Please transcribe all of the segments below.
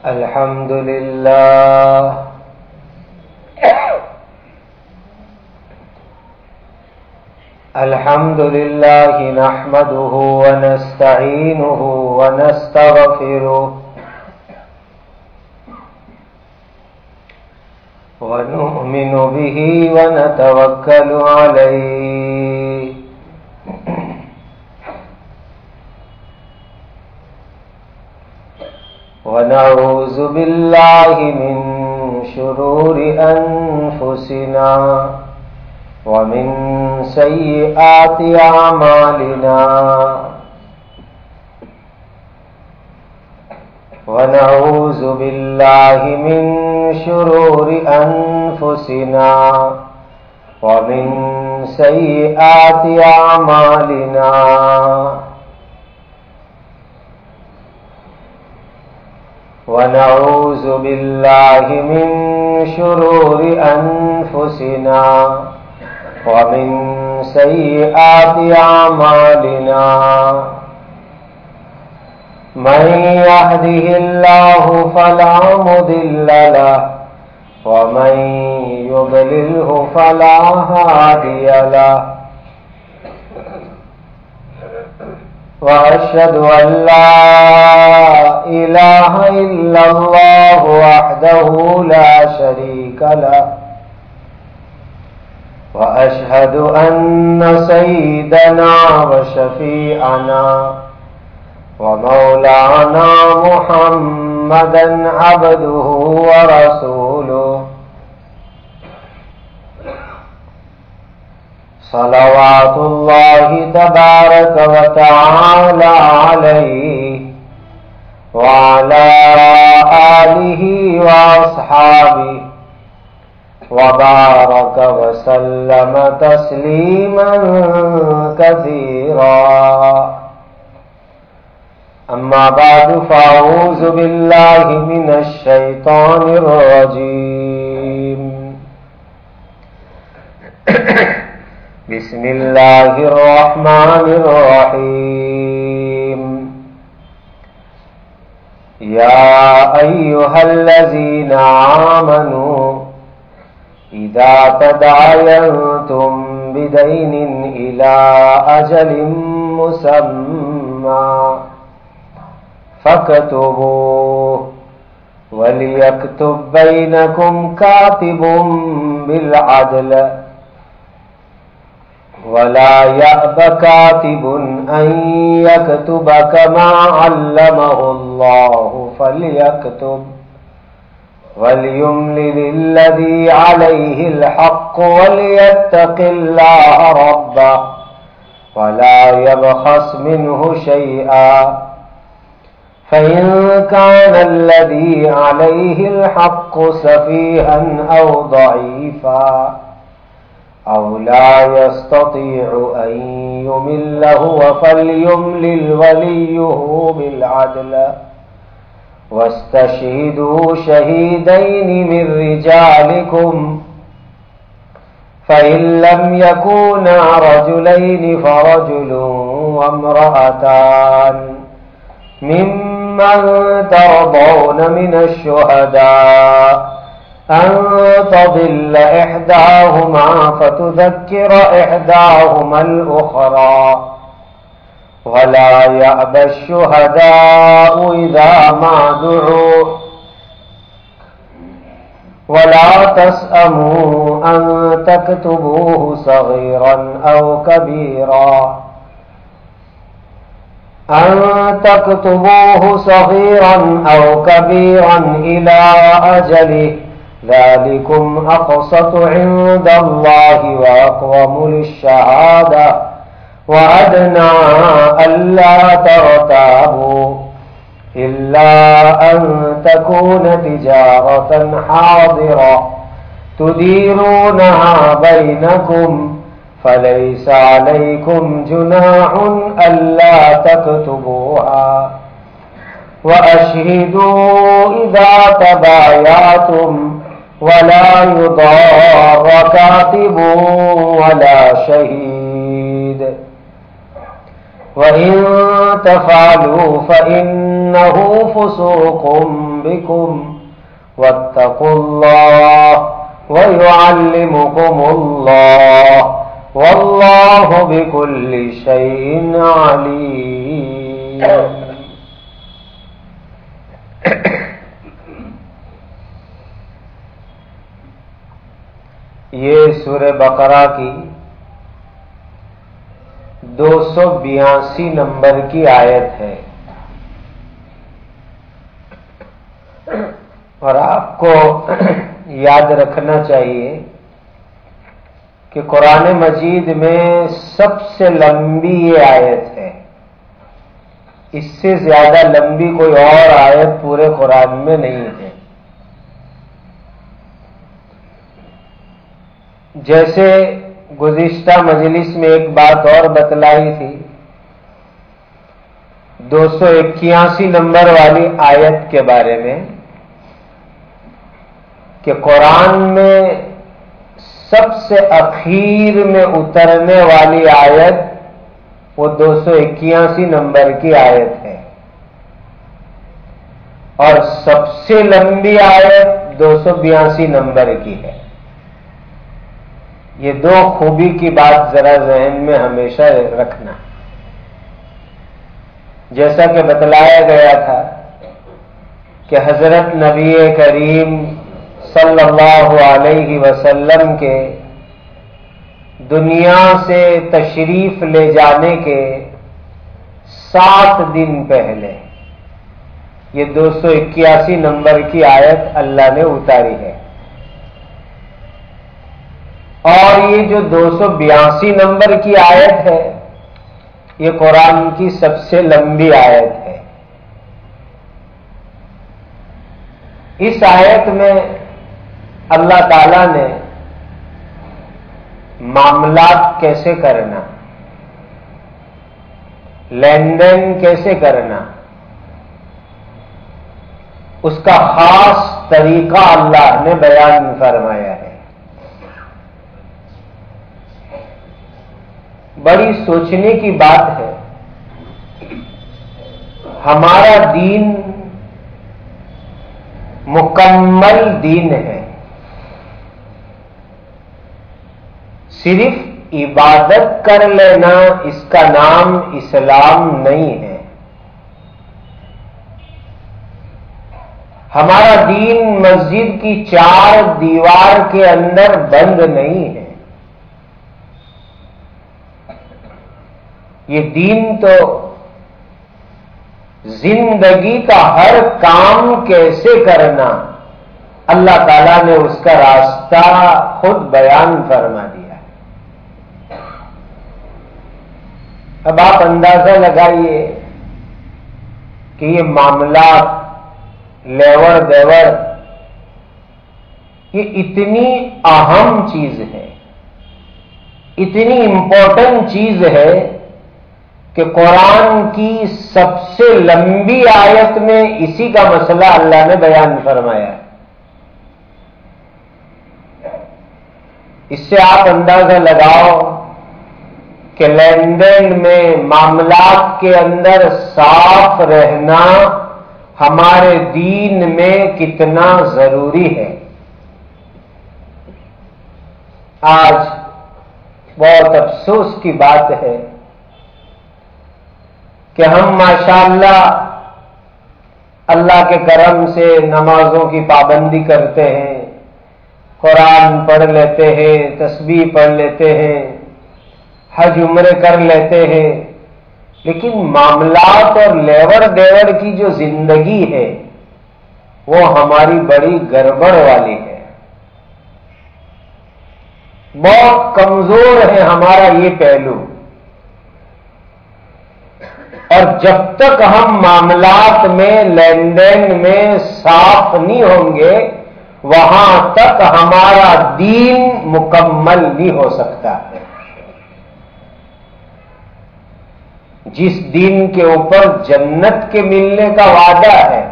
الحمد لله الحمد لله نحمده ونستعينه ونستغفره ونؤمن به ونتوكل عليه ونعوذ بالله من شرور أنفسنا ومن سيئات أعمالنا ونعوذ بالله من شرور أنفسنا ومن سيئات أعمالنا ونعوذ بالله من شرور أنفسنا ومن سيئات أعمالنا من يهده الله فلا مضل له ومن يضلله فلا هادي له وأشهد أن لا إله إلا الله وحده لا شريك له وأشهد أن سيدنا وشفيعنا ومولانا محمدا عبده ورسوله صلوات الله تبارك وتعالى عليه وعلى آله وأصحابه وبارك وسلم تسليما كثيرا أما بعد فأعوذ بالله من الشيطان الرجيم بسم الله الرحمن الرحيم يا أيها الذين آمنوا إذا تداينتم بدين إلى أجل مسمى فاكتبوه وليكتب بينكم كاتب بالعدل ولا يأب كاتب أن يكتب كما علمه الله فليكتب وليملل الذي عليه الحق وليتق الله ربه ولا يبخس منه شيئا فإن كان الذي عليه الحق سفيها أو ضعيفا أو لا يستطيع أن يمل هو فليملل وليه بالعدل واستشهدوا شهيدين من رجالكم فإن لم يكونا رجلين فرجل وامرأتان ممن ترضون من الشهداء أن تضل إحداهما فتذكر إحداهما الأخرى ولا يأبى الشهداء إذا ما دعوا ولا تسأموا أن تكتبوه صغيرا أو كبيرا إلى أجله ذلكم أقسط عند الله وأقوم للشهادة وأدنى ألا ترتابوا إلا أن تكون تجارة حاضرة تديرونها بينكم فليس عليكم جناح ألا تكتبوها وأشهدوا إذا تبايعتم ولا يضار كاتب ولا شهيد وإن تفعلوا فإن إنه فسوق بكم واتقوا الله ويعلمكم الله والله بكل شيء عليم. یہ سورہ بقرہ کی 282 نمبر کی آیت ہے، اور آپ کو یاد رکھنا چاہیے کہ قرآن مجید میں سب سے لمبی یہ آیت ہے، اس سے زیادہ لمبی کوئی اور آیت پورے قرآن میں نہیں ہے۔ جیسے گزشتہ مجلس میں ایک بات اور بتلائی تھی 281 نمبر والی آیت کے بارے میں کہ قرآن میں سب سے اخیر میں اترنے والی آیت وہ 281 نمبر کی آیت ہے، اور سب سے لمبی آیت 282 نمبر کی ہے۔ یہ دو خوبی کی بات ذرا ذہن میں ہمیشہ رکھنا۔ جیسا کہ بتلایا گیا تھا کہ حضرت نبی کریم صلی اللہ علیہ وسلم کے دنیا سے تشریف لے جانے کے 7 دن پہلے یہ 281 نمبر کی آیت اللہ نے اتاری ہے، اور یہ جو 282 نمبر کی آیت ہے یہ قرآن کی سب سے لمبی آیت ہے۔ اس آیت میں اللہ تعالی نے معاملات کیسے کرنا، لین دین کیسے کرنا، اس کا خاص طریقہ اللہ نے بیان فرمایا ہے۔ بڑی سوچنے کی بات ہے، ہمارا دین مکمل دین ہے، صرف عبادت کر لینا اس کا نام اسلام نہیں ہے۔ ہمارا دین مسجد کی 4 دیوار کے اندر بند نہیں ہے، یہ دین تو زندگی کا ہر کام کیسے کرنا اللہ تعالیٰ نے اس کا راستہ خود بیان فرما دیا۔ اب آپ اندازہ لگائیے کہ یہ معاملات لیور دیور یہ اتنی اہم چیز ہے، اتنی امپورٹنٹ چیز ہے کہ قرآن کی سب سے لمبی آیت میں اسی کا مسئلہ اللہ نے بیان فرمایا ہے۔ اس سے آپ اندازہ لگاؤ کہ لین دین میں معاملات کے اندر صاف رہنا ہمارے دین میں کتنا ضروری ہے۔ آج بہت افسوس کی بات ہے کہ ہم ماشاءاللہ اللہ کے کرم سے نمازوں کی پابندی کرتے ہیں، قرآن پڑھ لیتے ہیں، تسبیح پڑھ لیتے ہیں، حج عمرے کر لیتے ہیں، لیکن معاملات اور لیور دیور کی جو زندگی ہے وہ ہماری بڑی گڑبڑ والی ہے، بہت کمزور ہے ہمارا یہ پہلو۔ اور جب تک ہم معاملات میں لین دین میں صاف نہیں ہوں گے وہاں تک ہمارا دین مکمل نہیں ہو سکتا ہے۔ جس دین کے اوپر جنت کے ملنے کا وعدہ ہے،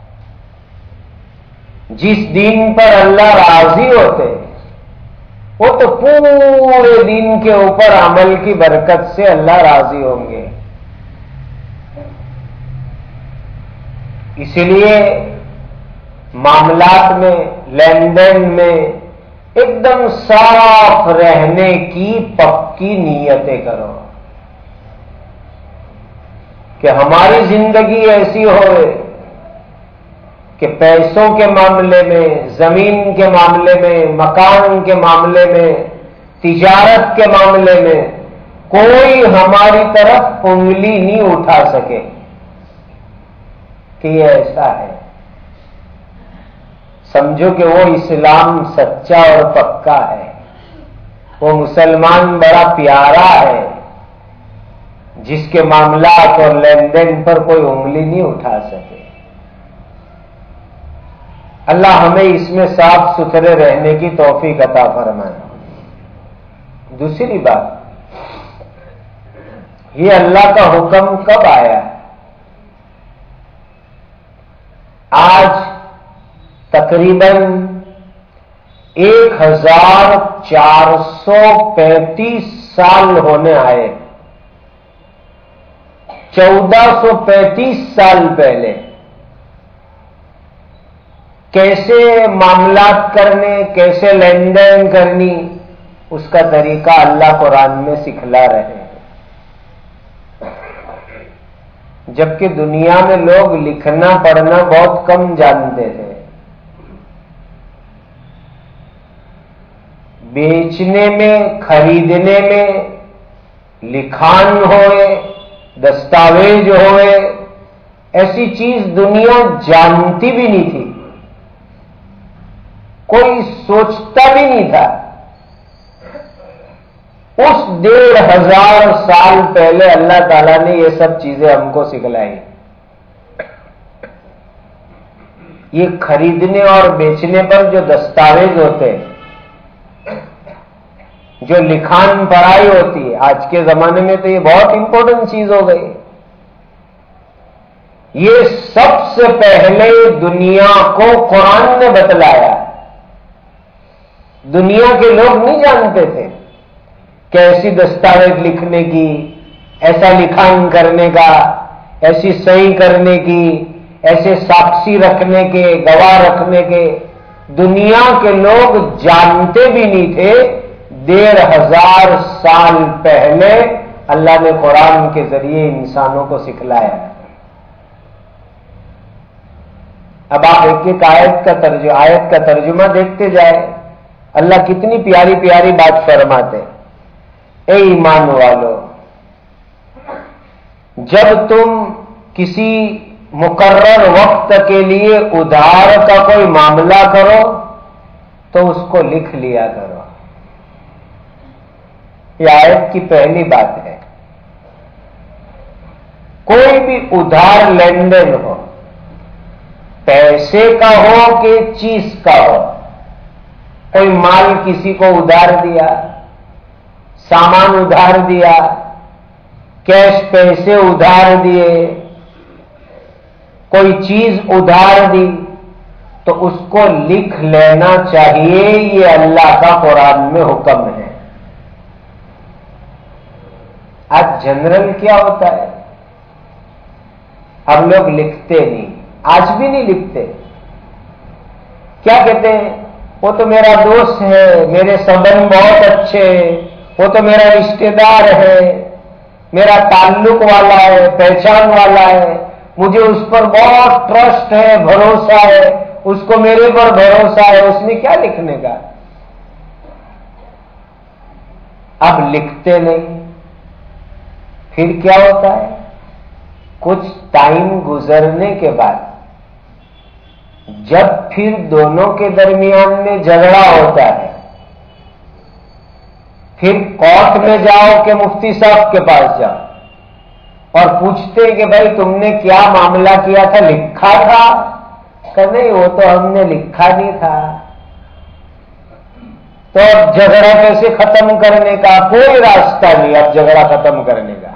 جس دین پر اللہ راضی ہوتے وہ تو پورے دین کے اوپر عمل کی برکت سے اللہ راضی ہوں گے۔ اسی لیے معاملات میں، لین دین میں ایک دم صاف رہنے کی پکی نیتیں کرو کہ ہماری زندگی ایسی ہو کہ پیسوں کے معاملے میں، زمین کے معاملے میں، مکان کے معاملے میں، تجارت کے معاملے میں کوئی ہماری طرف انگلی نہیں اٹھا سکے کہ یہ ایسا ہے۔ سمجھو کہ وہ اسلام سچا اور پکا ہے، وہ مسلمان بڑا پیارا ہے جس کے معاملات اور لین دین پر کوئی انگلی نہیں اٹھا سکے۔ اللہ ہمیں اس میں صاف ستھرے رہنے کی توفیق عطا فرمائے۔ دوسری بات، یہ اللہ کا حکم کب آیا؟ آج تقریباً 1435 سال ہونے آئے۔ 1435 سال پہلے کیسے معاملات کرنے، کیسے لین دین کرنی، اس کا طریقہ اللہ قرآن میں سکھلا رہے ہیں۔ جبکہ دنیا میں لوگ لکھنا پڑھنا بہت کم جانتے تھے۔ بیچنے میں، خریدنے میں لکھان ہوئے، دستاویز ہوئے، ایسی چیز دنیا جانتی بھی نہیں تھی، کوئی سوچتا بھی نہیں تھا۔ اس 1500 سال پہلے اللہ تعالیٰ نے یہ سب چیزیں ہم کو سکھلائی۔ یہ خریدنے اور بیچنے پر جو دستاویز ہوتے ہیں، جو لکھان پڑھائی ہوتی ہے، آج کے زمانے میں تو یہ بہت امپورٹنٹ چیز ہو گئی۔ یہ سب سے پہلے دنیا کو قرآن نے بتلایا۔ دنیا کے لوگ نہیں جانتے تھے کہ ایسی دستاویز لکھنے کی، ایسا لکھان کرنے کا، ایسی صحیح کرنے کی، ایسے ساکشی رکھنے کے، گواہ رکھنے کے، دنیا کے لوگ جانتے بھی نہیں تھے۔ 1500 سال پہلے اللہ نے قرآن کے ذریعے انسانوں کو سکھلایا۔ اب آپ ایک ایک آیت کا ترجمہ دیکھتے جائیں، اللہ کتنی پیاری پیاری بات فرماتے۔ اے ایمان والو، جب تم کسی مقرر وقت کے لیے ادھار کا کوئی معاملہ کرو تو اس کو لکھ لیا کرو۔ یہ آیت کی پہلی بات ہے۔ کوئی بھی ادھار لین دین ہو، پیسے کا ہو کہ چیز کا ہو، کوئی مال کسی کو ادھار دیا، سامان ادھار دیا، کیش پیسے ادھار دیے، کوئی چیز ادھار دی، تو اس کو لکھ لینا چاہیے۔ یہ اللہ کا قرآن میں حکم ہے۔ آج جنرل کیا ہوتا ہے، ہم لوگ لکھتے نہیں، آج بھی نہیں لکھتے۔ کیا کہتے ہیں؟ وہ تو میرا دوست ہے، میرے سبند بہت اچھے ہیں، وہ تو میرا رشتہ دار ہے، میرا تعلق والا ہے، پہچان والا ہے، مجھے اس پر بہت ٹرسٹ ہے، بھروسہ ہے، اس کو میرے پر بھروسہ ہے۔ اس میں کیا لکھنے کا؟ اب لکھتے نہیں، پھر کیا ہوتا ہے؟ کچھ ٹائم گزرنے کے بعد جب پھر دونوں کے درمیان میں جھگڑا ہوتا ہے، پھر کورٹ میں جاؤ کہ مفتی صاحب کے پاس جاؤ اور پوچھتے کہ بھائی تم نے کیا معاملہ کیا تھا، لکھا تھا؟ کہ نہیں، وہ تو ہم نے لکھا نہیں تھا۔ تو اب جھگڑا کیسے ختم کرنے کا؟ کوئی راستہ نہیں اب جھگڑا ختم کرنے کا۔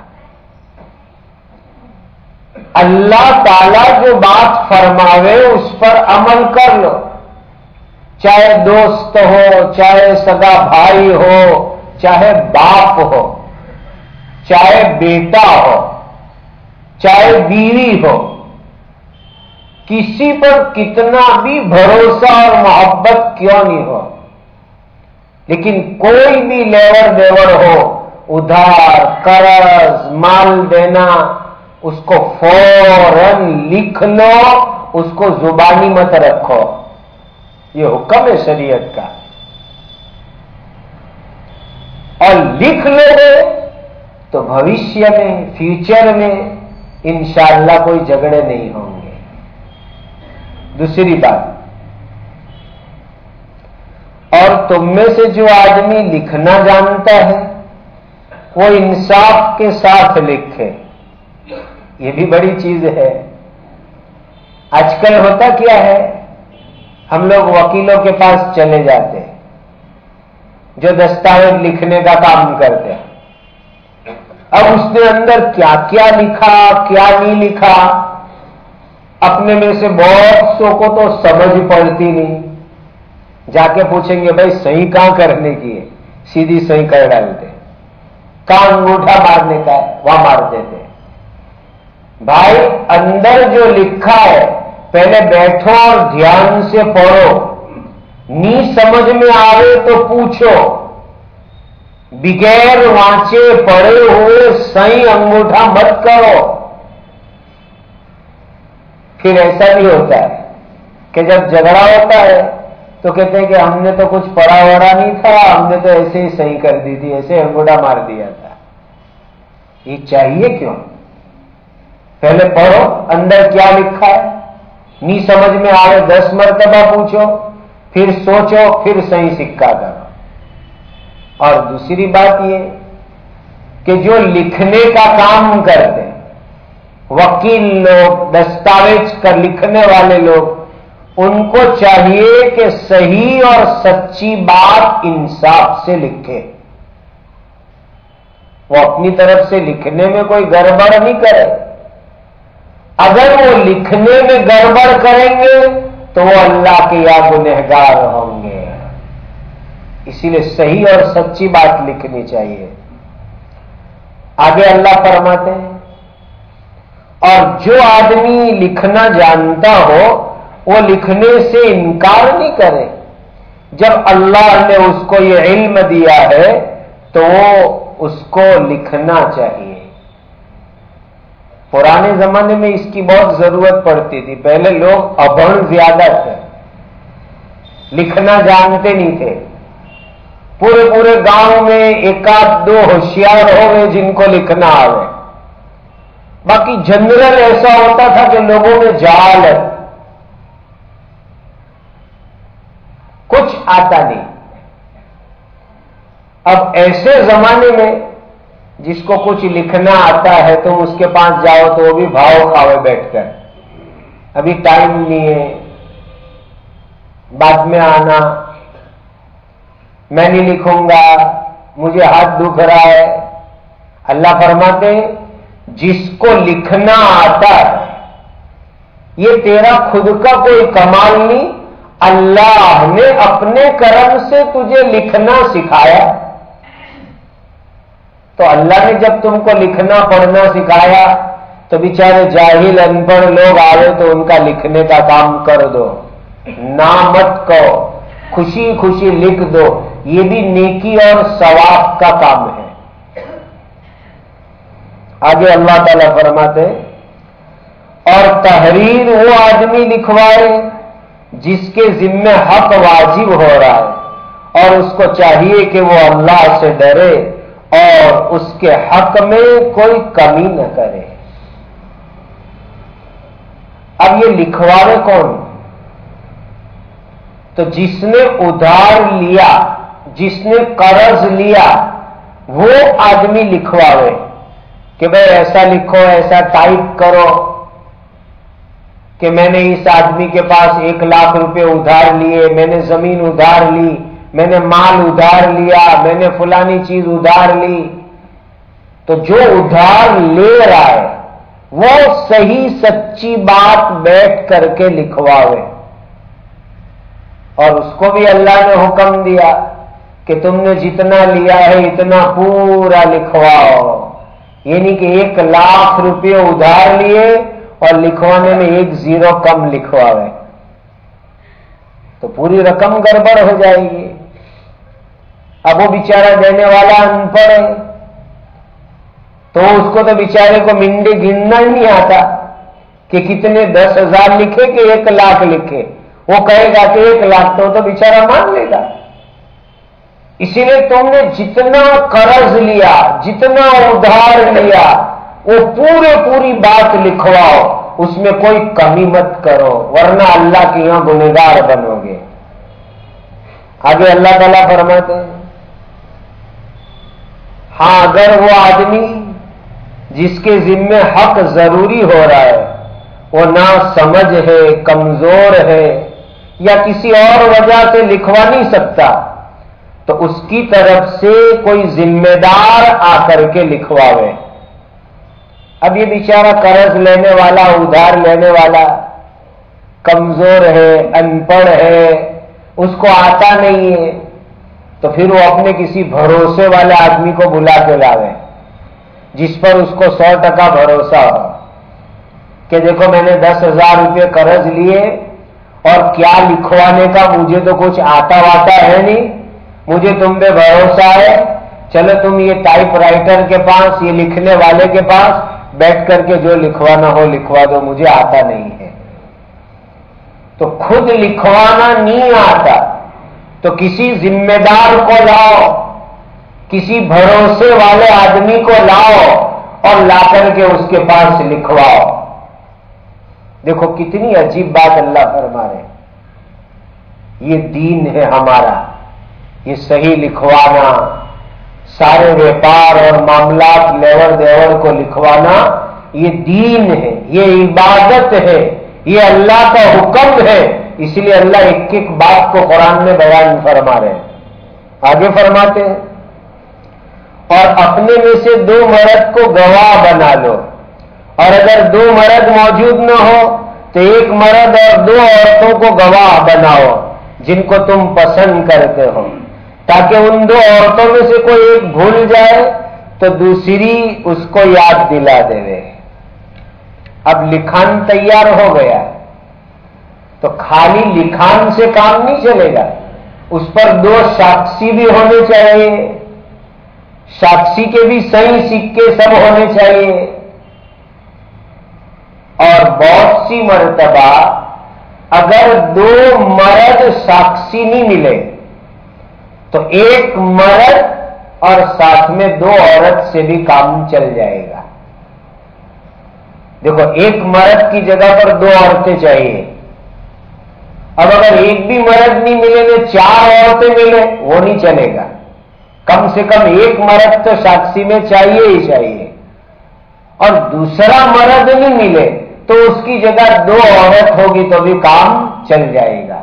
اللہ تعالیٰ جو بات فرماوے اس پر عمل کر لو، چاہے دوست ہو، چاہے سگا بھائی ہو، چاہے باپ ہو، چاہے بیٹا ہو، چاہے بیوی ہو، کسی پر کتنا بھی بھروسہ اور محبت کیوں نہیں ہو، لیکن کوئی بھی لیور دیور ہو، ادھار قرض مال دینا، اس کو فوراً لکھ لو، اس کو زبانی مت رکھو، یہ حکم ہے شریعت کا۔ اور لکھ لو گے تو بھوشیہ میں، فیوچر میں انشاءاللہ کوئی جھگڑے نہیں ہوں گے۔ دوسری بات، اور تم میں سے جو آدمی لکھنا جانتا ہے وہ انصاف کے ساتھ لکھے، یہ بھی بڑی چیز ہے۔ آج کل ہوتا کیا ہے، ہم لوگ وکیلوں کے پاس چلے جاتے ہیں جو دستاویز لکھنے کا کام کرتے ہیں۔ اب اس نے اندر کیا کیا لکھا کیا نہیں لکھا، اپنے میں سے بہت سو کو تو سمجھ پڑتی نہیں، جا کے پوچھیں گے بھائی صحیح کہاں کرنے کی ہے، سیدھی صحیح کر ڈالتے، کہاں انگوٹھا مارنے کا ہے وہاں مار دیتے۔ بھائی اندر جو لکھا ہے پہلے بیٹھو اور دھیان سے پڑھو، نہیں سمجھ میں آئے تو پوچھو، بغیر وانچے پڑے ہوئے صحیح انگوٹھا مت کرو۔ پھر ایسا بھی ہوتا ہے کہ جب جھگڑا ہوتا ہے تو کہتے ہیں کہ ہم نے تو کچھ پڑھا وڑا نہیں تھا، ہم نے تو ایسے ہی صحیح کر دی تھی، ایسے انگوٹھا مار دیا تھا۔ یہ چاہیے کیوں؟ پہلے پڑھو اندر کیا لکھا ہے، نہیں سمجھ میں آئے 10 مرتبہ پوچھو، پھر سوچو، پھر صحیح سکہ کرو۔ اور دوسری بات یہ کہ جو لکھنے کا کام کرتے ہیں، وکیل لوگ، دستاویز کر لکھنے والے لوگ، ان کو چاہیے کہ صحیح اور سچی بات انصاف سے لکھے، وہ اپنی طرف سے لکھنے میں کوئی گڑبڑ نہیں کرے۔ اگر وہ لکھنے میں گڑبڑ کریں گے تو وہ اللہ کے یہاں گنہگار ہوں گے، اسی لیے صحیح اور سچی بات لکھنی چاہیے۔ آگے اللہ فرماتے ہیں، اور جو آدمی لکھنا جانتا ہو وہ لکھنے سے انکار نہیں کرے۔ جب اللہ نے اس کو یہ علم دیا ہے تو وہ اس کو لکھنا چاہیے۔ پرانے زمانے میں اس کی بہت ضرورت پڑتی تھی، پہلے لوگ ابھڑ زیادہ تھے، لکھنا جانتے نہیں تھے۔ پورے گاؤں میں ایک آدھ دو ہوشیار ہو گئے جن کو لکھنا آئے، باقی جنرل ایسا ہوتا تھا کہ لوگوں میں جہالت، کچھ آتا نہیں۔ اب ایسے زمانے میں جس کو کچھ لکھنا آتا ہے تو اس کے پاس جاؤ تو وہ بھی بھاؤ کھاوے بیٹھ کر، ابھی ٹائم نہیں ہے، بعد میں آنا، میں نہیں لکھوں گا، مجھے ہاتھ دکھ رہا ہے۔ اللہ فرماتے ہیں جس کو لکھنا آتا ہے، یہ تیرا خود کا کوئی کمال نہیں، اللہ نے اپنے کرم سے تجھے لکھنا سکھایا۔ تو اللہ نے جب تم کو لکھنا پڑھنا سکھایا تو بیچارے جاہل ان پڑھ لوگ آئے تو ان کا لکھنے کا کام کر دو، نہ مت کہو، خوشی خوشی لکھ دو، یہ بھی نیکی اور ثواب کا کام ہے۔ آگے اللہ تعالیٰ فرماتے ہیں، اور تحریر وہ آدمی لکھوائے جس کے ذمہ حق واجب ہو رہا ہے، اور اس کو چاہیے کہ وہ اللہ سے ڈرے اور اس کے حق میں کوئی کمی نہ کرے۔ اب یہ لکھواوے کون؟ تو جس نے ادھار لیا، جس نے قرض لیا، وہ آدمی لکھواوے کہ بھئی ایسا لکھو، ایسا ٹائپ کرو کہ میں نے اس آدمی کے پاس 1 لاکھ روپے ادھار لیے، میں نے زمین ادھار لی، میں نے مال ادھار لیا، میں نے فلانی چیز ادھار لی۔ تو جو ادھار لے رہا ہے وہ صحیح سچی بات بیٹھ کر کے لکھواوے، اور اس کو بھی اللہ نے حکم دیا کہ تم نے جتنا لیا ہے اتنا پورا لکھواؤ، یعنی کہ 1 لاکھ روپے ادھار لیے اور لکھوانے میں 1 0 کم لکھواوے تو پوری رقم گڑبڑ ہو جائے گی. اب وہ بیچارہ دینے والا ان پڑھ ہے تو اس کو تو بیچارے کو منڈے گننا ہی نہیں آتا کہ کتنے 10,000 لکھے کہ 1 لاکھ لکھے. وہ کہے گا کہ 1 لاکھ تو بیچارہ مان لے گا. اسی لیے تم نے جتنا قرض لیا جتنا ادھار لیا وہ پوری بات لکھواؤ, اس میں کوئی کمی مت کرو ورنہ اللہ کے یہاں گنہگار بنو گے. آگے اللہ تعالیٰ فرماتے ہیں ہاں اگر وہ آدمی جس کے ذمے حق ضروری ہو رہا ہے وہ نا سمجھ ہے, کمزور ہے یا کسی اور وجہ سے لکھوا نہیں سکتا تو اس کی طرف سے کوئی ذمہ دار آ کر کے لکھواوے. اب یہ بیچارہ قرض لینے والا, ادھار لینے والا کمزور ہے, ان پڑھ ہے, اس کو آتا نہیں ہے تو پھر وہ اپنے کسی بھروسے والے آدمی کو بلا کے لاوے جس پر اس کو 100% بھروسہ ہو کہ دیکھو میں نے 10,000 روپے قرض لیے اور کیا لکھوانے کا مجھے تو کچھ آتا واتا ہے نہیں, مجھے تم پہ بھروسہ ہے, چلو تم یہ ٹائپ رائٹر کے پاس, یہ لکھنے والے کے پاس بیٹھ کر کے جو لکھوانا ہو لکھوا دو, مجھے آتا نہیں ہے. تو خود لکھوانا نہیں آتا تو کسی ذمہ دار کو لاؤ, کسی بھروسے والے آدمی کو لاؤ اور لا کر کے اس کے پاس لکھواؤ. دیکھو کتنی عجیب بات اللہ فرما رہے ہیں. یہ دین ہے ہمارا, یہ صحیح لکھوانا, سارے ویپار اور معاملات لیور دیور کو لکھوانا یہ دین ہے, یہ عبادت ہے, یہ اللہ کا حکم ہے. اس لیے اللہ ایک بات کو قرآن میں بیان فرما رہے ہیں. آگے فرماتے ہیں اور اپنے میں سے 2 مرد کو گواہ بنا لو, اور اگر 2 مرد موجود نہ ہو تو 1 مرد اور 2 عورتوں کو گواہ بناؤ جن کو تم پسند کرتے ہو, تاکہ ان 2 عورتوں میں سے کوئی ایک بھول جائے تو دوسری اس کو یاد دلا دے. اب لکھان تیار ہو گیا تو خالی لکھان سے کام نہیں چلے گا, اس پر 2 ساکشی بھی ہونے چاہیے, ساکشی کے بھی صحیح سکے سب ہونے چاہیے. اور بہت سی مرتبہ اگر 2 مرد ساکشی نہیں ملے تو 1 مرد اور ساتھ میں 2 عورت سے بھی کام چل جائے گا. دیکھو 1 مرد کی جگہ پر 2 عورتیں چاہیے. اب اگر 1 بھی مرد نہیں ملے تو 4 عورتیں ملے وہ نہیں چلے گا. کم سے کم 1 مرد تو ساکشی میں چاہیے ہی چاہیے, اور دوسرا مرد نہیں ملے تو اس کی جگہ 2 عورت ہوگی تو بھی کام چل جائے گا.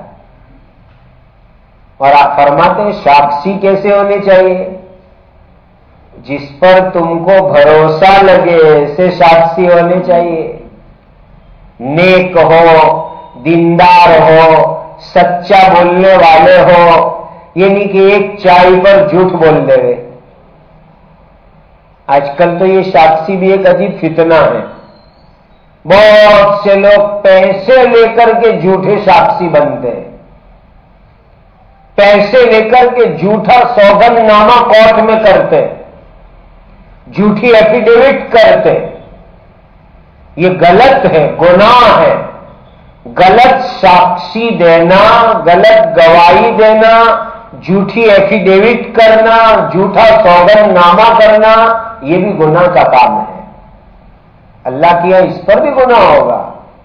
اور آپ فرماتے ہیں ساکشی کیسے ہونے چاہیے؟ جس پر تم کو بھروسہ لگے ایسے ساکشی ہونے چاہیے. نیک ہو, دیندار ہو, سچا بولنے والے ہو, یہ نہیں کہ ایک چائے پر جھوٹ بول دے. آج کل تو یہ ساکشی بھی ایک عجیب فتنہ ہے. بہت سے لوگ پیسے لے کر کے جھوٹے ساکشی بنتے ہیں, پیسے لے کر کے جھوٹا سوگند نامہ کورٹ میں کرتے, جھوٹی ایفیڈیوٹ کرتے. یہ غلط ہے, گناہ ہے. غلط ساکشی دینا, غلط گواہی دینا, جھوٹی ایفیڈیوٹ کرنا, جھوٹا سوگند نامہ کرنا, یہ بھی گناہ کا کام ہے. اللہ کیا اس پر بھی گناہ ہوگا.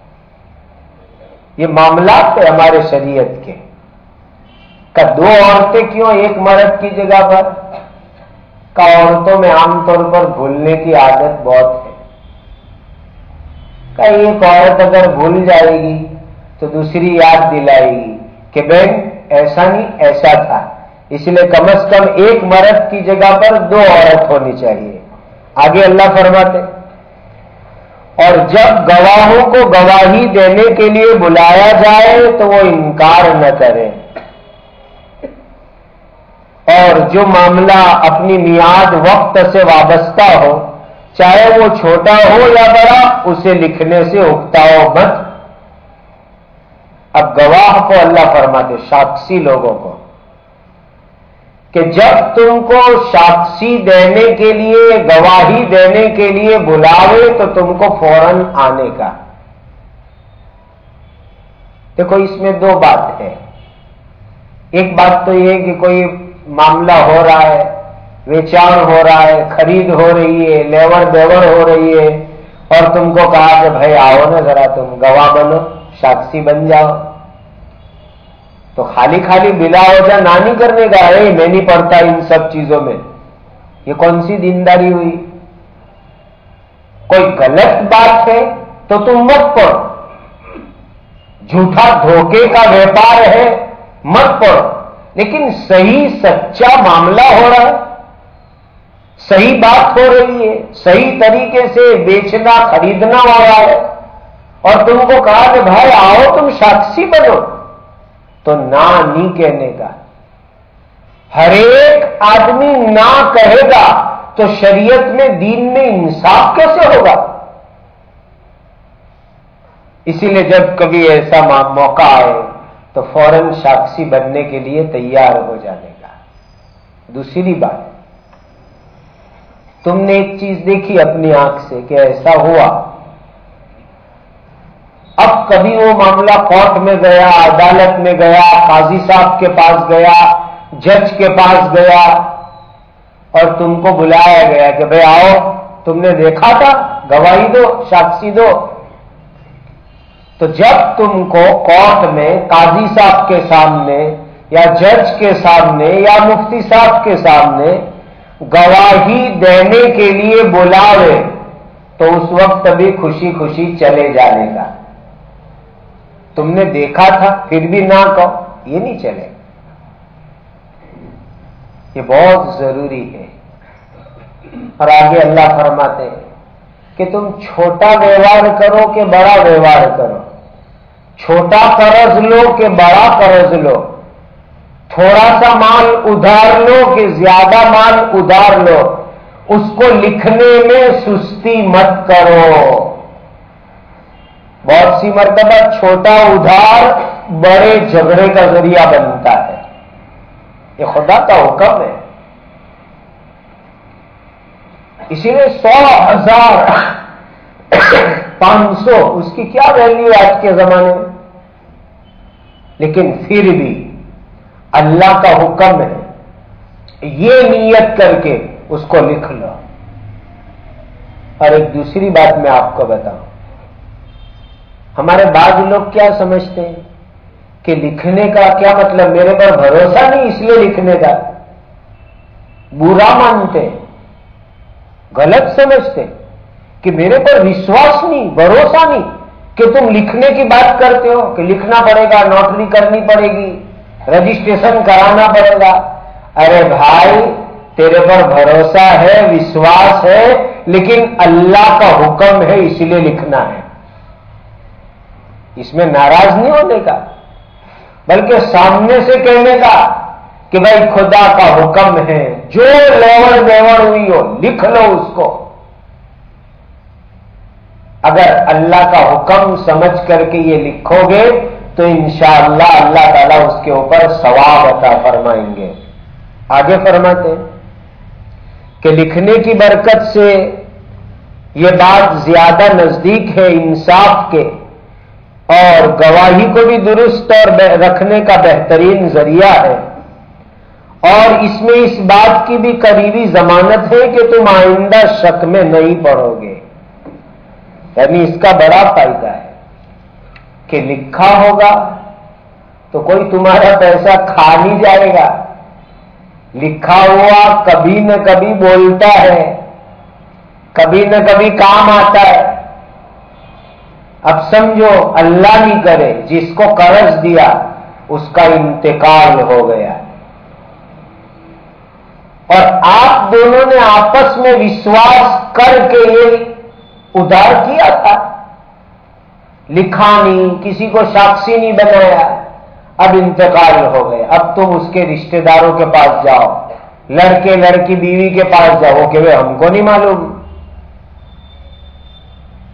یہ معاملات ہے ہمارے شریعت کے. کہ 2 عورتیں کیوں 1 مرد کی جگہ پر؟ کہ عورتوں میں عام طور پر بھولنے کی عادت بہت ہے. کہ ایک عورت اگر بھول جائے گی تو دوسری یاد دلائے گی کہ بہن ایسا نہیں ایسا تھا. اس لیے کم از کم 1 مرد کی جگہ پر 2 عورت ہونی چاہیے. آگے اللہ فرماتے اور جب گواہوں کو گواہی دینے کے لیے بلایا جائے تو وہ انکار نہ کریں, اور جو معاملہ اپنی میعاد وقت سے وابستہ ہو چاہے وہ چھوٹا ہو یا بڑا، اسے لکھنے سے اکتاؤ مت۔ اب گواہ کو اللہ فرماتے، ساکشی لوگوں کو، کہ جب تم کو ساکشی دینے کے لیے، گواہی دینے کے لیے بلاوے تو تم کو فوراً آنے کا۔ دیکھو اس میں دو بات ہے۔ ایک بات تو یہ کہ کوئی معاملہ ہو رہا ہے، ویچان ہو رہا ہے، خرید ہو رہی ہے، لیور دیور ہو رہی ہے، اور تم کو کہا کہ بھائی آؤ نا ذرا تم گواہ بنو، ساکشی بن جاؤ، تو خالی خالی بلا وجہ نہ نہیں کرنے کا ہے میں نہیں پڑھتا ان سب چیزوں میں، یہ کون سی دینداری ہوئی؟ کوئی غلط بات ہے تو تم مت پڑھو، جھوٹا دھوکے کا ویپار ہے مت پڑھو، لیکن صحیح سچا معاملہ ہو رہا ہے، صحیح بات ہو رہی ہے، صحیح طریقے سے بیچنا خریدنا ہو رہا ہے، اور تم کو کہا کہ بھائی آؤ تم ساکشی بنو، تو نہ نہیں کہنے کا۔ ہر ایک آدمی نہ کہے گا تو شریعت میں، دین میں انصاف کیسے ہوگا؟ اسی لیے جب کبھی ایسا موقع آئے تو فوراً ساکشی بننے کے لیے تیار ہو جانے کا۔ دوسری بات، تم نے ایک چیز دیکھی اپنی آنکھ سے کہ ایسا ہوا، اب کبھی وہ معاملہ کورٹ میں گیا، عدالت میں گیا، قاضی صاحب کے پاس گیا، جج کے پاس گیا، اور تم کو بلایا گیا کہ بھئی آؤ، تم نے دیکھا تھا، گواہی دو، ساکشی دو، تو جب تم کو کورٹ میں قاضی صاحب کے سامنے یا جج کے سامنے یا مفتی صاحب کے سامنے گواہی دینے کے لیے بلاوے تو اس وقت بھی خوشی خوشی چلے جانے کا۔ تم نے دیکھا تھا پھر بھی نہ کہو، یہ نہیں چلے، یہ بہت ضروری ہے۔ اور آگے اللہ فرماتے ہیں کہ تم چھوٹا ویوہار کرو کہ بڑا ویوہار کرو، چھوٹا قرض لو کہ بڑا قرض لو، تھوڑا سا مال ادھار لو کہ زیادہ مال ادھار لو، اس کو لکھنے میں سستی مت کرو۔ بہت سی مرتبہ چھوٹا ادھار بڑے جھگڑے کا ذریعہ بنتا ہے، یہ خدا کا حکم ہے۔ اسی لیے 100,000 500 اس کی کیا ویلیو آج کے زمانے میں، لیکن پھر بھی اللہ کا حکم ہے، یہ نیت کر کے اس کو لکھ لو۔ اور ایک دوسری بات میں آپ کو بتاؤں، ہمارے بعض لوگ کیا سمجھتے ہیں کہ لکھنے کا کیا مطلب، میرے پر بھروسہ نہیں اس لیے لکھنے کا، برا مانتے، غلط سمجھتے کہ میرے پر وشواس نہیں، بھروسہ نہیں کہ تم لکھنے کی بات کرتے ہو کہ لکھنا پڑے گا، نوٹری کرنی پڑے گی، رجسٹریشن کرانا پڑے گا۔ ارے بھائی تیرے پر بھروسہ ہے، وشواس ہے، لیکن اللہ کا حکم ہے اس لیے لکھنا ہے، اس میں ناراض نہیں ہونے کا، بلکہ سامنے سے کہنے کا کہ بھائی خدا کا حکم ہے، جو لیور دیور ہوئی ہو لکھ لو اس کو۔ اگر اللہ کا حکم سمجھ کر کے یہ لکھو گے تو انشاءاللہ اللہ تعالیٰ اس کے اوپر ثواب عطا فرمائیں گے۔ آگے فرماتے ہیں کہ لکھنے کی برکت سے یہ بات زیادہ نزدیک ہے انصاف کے، اور گواہی کو بھی درست اور رکھنے کا بہترین ذریعہ ہے، اور اس میں اس بات کی بھی قریبی ضمانت ہے کہ تم آئندہ شک میں نہیں پڑو گے، یعنی اس کا بڑا فائدہ ہے کہ لکھا ہوگا تو کوئی تمہارا پیسہ کھا نہیں جائے گا، لکھا ہوا کبھی نہ کبھی بولتا ہے، کبھی نہ کبھی کام آتا ہے۔ اب سمجھو اللہ نہیں کرے جس کو قرض دیا اس کا انتقال ہو گیا، اور آپ دونوں نے آپس میں وشواس کر کے یہ ادھار کیا تھا، لکھا نہیں، کسی کو ساکشی نہیں بنایا، اب انتقال ہو گئے، اب تم اس کے رشتہ داروں کے پاس جاؤ، لڑکے لڑکی بیوی کے پاس جاؤ کہ ہم کو نہیں معلوم،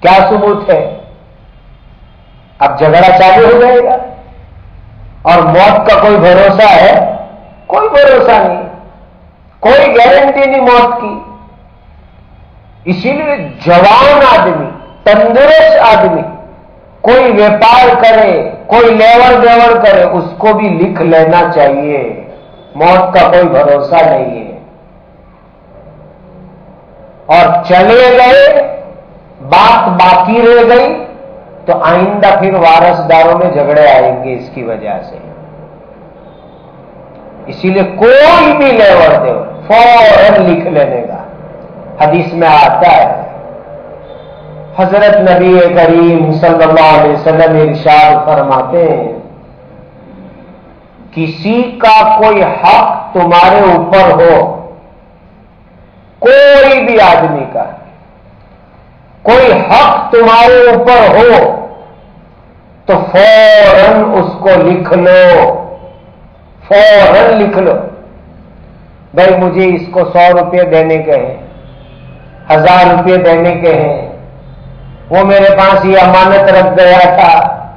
کیا ثبوت ہے؟ اب جھگڑا چالو ہو جائے گا، اور موت کا کوئی بھروسہ ہے؟ کوئی بھروسہ نہیں، کوئی گارنٹی نہیں موت کی۔ اسی لیے جوان آدمی، تندرست آدمی کوئی ویپار کرے، کوئی لیور دیور کرے، اس کو بھی لکھ لینا چاہیے، موت کا کوئی بھروسہ نہیں ہے۔ اور چلے گئے، بات باقی رہ گئی، تو آئندہ پھر وارثداروں میں جھگڑے آئیں گے اس کی وجہ سے۔ اسی لیے کوئی بھی لیور دے فوراً لکھ لینے کا۔ حدیث میں آتا ہے، حضرت نبی کریم صلی اللہ علیہ وسلم ارشاد فرماتے ہیں، کسی کا کوئی حق تمہارے اوپر ہو، کوئی بھی آدمی کا کوئی حق تمہارے اوپر ہو، تو فوراً اس کو لکھ لو، فوراً لکھ لو۔ بھائی مجھے اس کو 100 روپے دینے کے ہیں، 1000 روپے دینے کے ہیں، وہ میرے پاس یہ امانت رکھ گیا تھا۔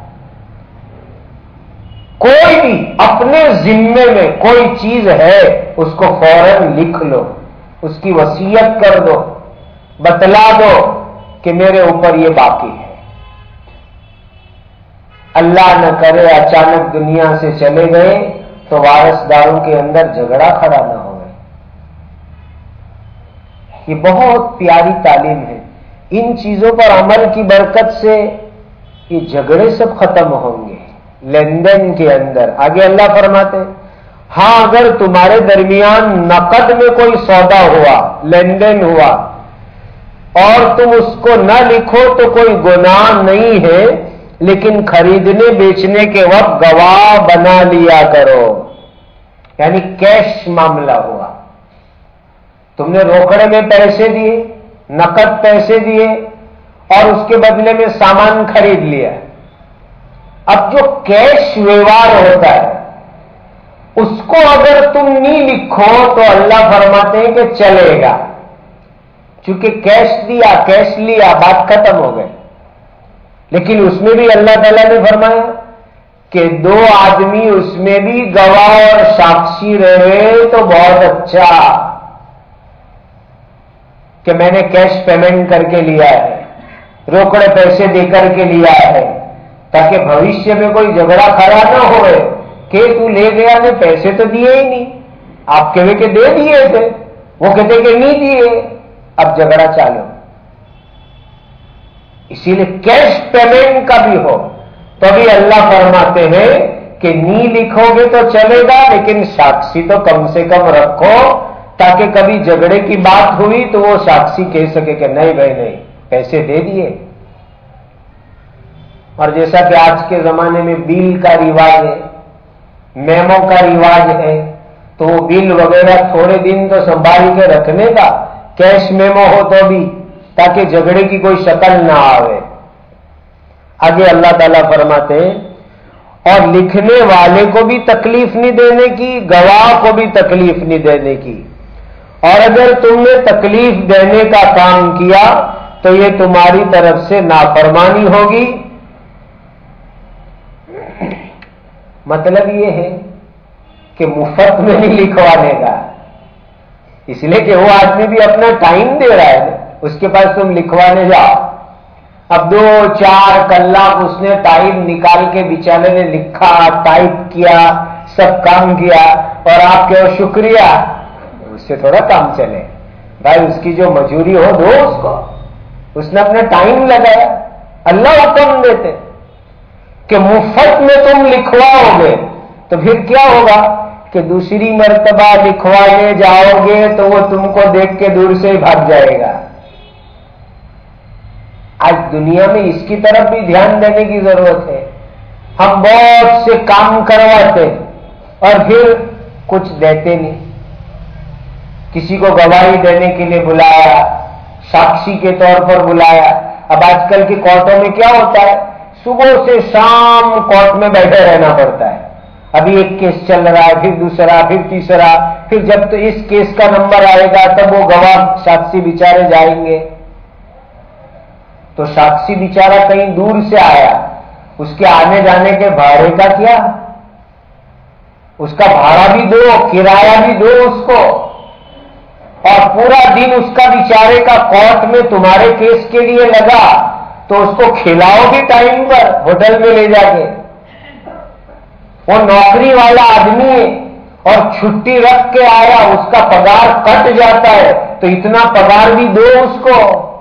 کوئی بھی اپنے ذمے میں کوئی چیز ہے، اس کو فوراً لکھ لو، اس کی وصیت کر دو، بتلا دو کہ میرے اوپر یہ باقی ہے۔ اللہ نہ کرے اچانک دنیا سے چلے گئے تو وارثداروں کے اندر جھگڑا کھڑا نہ ہو۔ یہ بہت پیاری تعلیم ہے، ان چیزوں پر عمل کی برکت سے یہ جھگڑے سب ختم ہوں گے لین دین کے اندر۔ آگے اللہ فرماتے ہیں، ہاں اگر تمہارے درمیان نقد میں کوئی سودا ہوا، لین دین ہوا، اور تم اس کو نہ لکھو تو کوئی گناہ نہیں ہے، لیکن خریدنے بیچنے کے وقت گواہ بنا لیا کرو۔ یعنی کیش معاملہ ہوا، تم نے روکڑے میں پیسے دیے، نقد پیسے دیے، اور اس کے بدلے میں سامان خرید لیا۔ اب جو کیش ویوہار ہوتا ہے اس کو اگر تم نہیں لکھو تو اللہ فرماتے ہیں کہ چلے گا، چونکہ کیش دیا، کیش لیا، بات ختم ہو گئی۔ لیکن اس میں بھی اللہ تعالیٰ نے فرمایا کہ 2 آدمی اس میں بھی گواہ اور ساکشی رہے تو بہت اچھا کہ میں نے کیش پیمنٹ کر کے لیا ہے، روکڑے پیسے دے کر کے لیا ہے، تاکہ بھوشیہ میں کوئی جھگڑا کھڑا نہ ہوئے کہ تو لے گیا نے پیسے تو دیے ہی نہیں، آپ کہے کہ دے دیے تھے، وہ کہتے کہ نہیں دیے، اب جھگڑا چالو۔ اسی لیے کیش پیمنٹ کا بھی ہو تو بھی اللہ فرماتے ہیں کہ نہیں لکھو گے تو چلے گا، لیکن ساکشی تو کم سے کم رکھو، تاکہ کبھی جھگڑے کی بات ہوئی تو وہ ساکشی کہہ سکے کہ نہیں بھائی نہیں، پیسے دے دیے۔ اور جیسا کہ آج کے زمانے میں بل کا رواج ہے، میمو کا رواج ہے، تو وہ بل وغیرہ تھوڑے دن تو سنبھال کے رکھنے کا، کیش میمو ہو تو بھی، تاکہ جھگڑے کی کوئی شکل نہ آوے۔ آگے اللہ تعالیٰ فرماتے ہیں، اور لکھنے والے کو بھی تکلیف نہیں دینے کی، گواہ کو بھی تکلیف نہیں دینے کی، اور اگر تم نے تکلیف دینے کا کام کیا تو یہ تمہاری طرف سے نافرمانی ہوگی۔ مطلب یہ ہے کہ مفت میں نہیں لکھوانے کا، اس لیے کہ وہ آدمی بھی اپنا ٹائم دے رہا ہے، اس کے پاس تم لکھوانے جاؤ، اب 2-4 کلاک اس نے ٹائم نکال کے بیچارے نے لکھا، ٹائپ کیا، سب کام کیا، اور آپ کہو شکریہ، اس سے تھوڑا کام چلے بھائی، اس کی جو مجوری ہو دو اس کو، اس نے اپنا ٹائم لگایا۔ اللہ حکم دیتے کہ مفت میں تم لکھواؤ گے تو پھر کیا ہوگا کہ دوسری مرتبہ لکھوانے جاؤ گے تو وہ تم کو دیکھ کے دور سے ہی بھاگ جائے گا۔ آج دنیا میں اس کی طرف بھی دھیان دینے کی ضرورت ہے۔ ہم بہت سے کام کرواتے اور پھر کچھ دیتے نہیں۔ کسی کو گواہی دینے کے لیے بلایا، ساکشی کے طور پر بلایا۔ اب آج کل کی کورٹوں میں کیا ہوتا ہے، صبح سے شام کورٹ میں بیٹھے رہنا پڑتا ہے، ابھی ایک کیس چل رہا ہے، پھر دوسرا، پھر تیسرا، پھر جب تو اس کیس کا نمبر آئے گا تب وہ گواہ ساکشی بیچارے جائیں گے۔ تو ساکسی بیچارہ کہیں دور سے آیا، اس کے آنے جانے کے بھاڑے کا کیا؟ اس کا بھاڑا بھی دو، کرایہ بھی دو اس کو، اور پورا دن اس کا بیچارے کا کورٹ میں تمہارے کیس کے لیے لگا، تو اس کو کھلاؤ بھی ٹائم پر ہوٹل میں لے جا کے۔ وہ نوکری والا آدمی ہے اور چھٹی رکھ کے آیا، اس کا پگار کٹ جاتا ہے، تو اتنا پگار بھی دو اس کو۔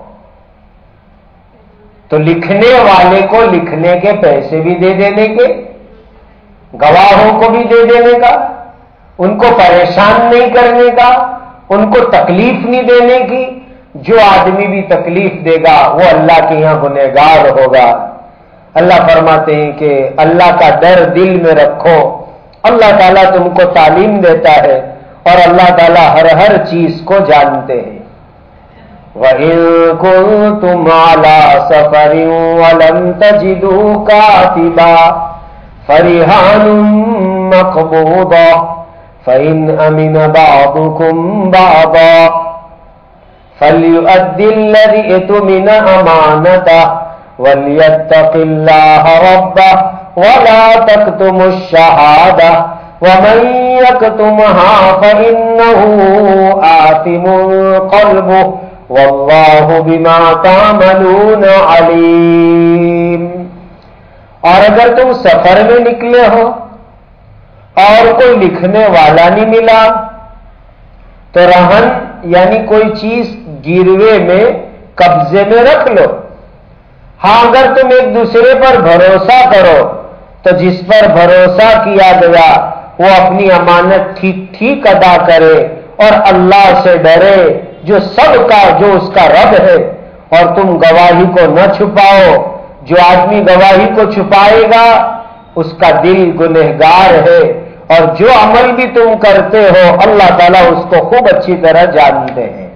تو لکھنے والے کو لکھنے کے پیسے بھی دے دینے کے، گواہوں کو بھی دے دینے کا، ان کو پریشان نہیں کرنے کا، ان کو تکلیف نہیں دینے کی۔ جو آدمی بھی تکلیف دے گا وہ اللہ کے یہاں گنہگار ہوگا۔ اللہ فرماتے ہیں کہ اللہ کا ڈر دل میں رکھو، اللہ تعالیٰ تم کو تعلیم دیتا ہے اور اللہ تعالیٰ ہر چیز کو جانتے ہیں۔ وَإِن كُنتُمْ عَلَى سَفَرٍ وَلَمْ تَجِدُوا كَاتِبًا فَرِهَانٌ مَّقْبُوضَةٌ فَإِنْ أَمِنَ بَعْضُكُمْ بَعْضًا فَلْيُؤَدِّ الَّذِي اؤْتُمِنَ أَمَانَتَهُ وَلْيَتَّقِ اللَّهَ رَبَّهُ وَلَا تَكْتُمُوا الشَّهَادَةَ وَمَن يَكْتُمْهَا فَإِنَّهُ آثِمٌ قَلْبُهُ وَاللَّهُ بِمَا تَعْمَلُونَ عَلِيمٌ۔ اور اگر تم سفر میں نکلے ہو اور کوئی لکھنے والا نہیں ملا تو رہن یعنی کوئی چیز گروے میں قبضے میں رکھ لو۔ ہاں اگر تم ایک دوسرے پر بھروسہ کرو تو جس پر بھروسہ کیا گیا وہ اپنی امانت ٹھیک ٹھیک ادا کرے اور اللہ سے ڈرے جو سب کا جو اس کا رب ہے، اور تم گواہی کو نہ چھپاؤ۔ جو آدمی گواہی کو چھپائے گا اس کا دل گنہگار ہے، اور جو عمل بھی تم کرتے ہو اللہ تعالیٰ اس کو خوب اچھی طرح جانتے ہیں۔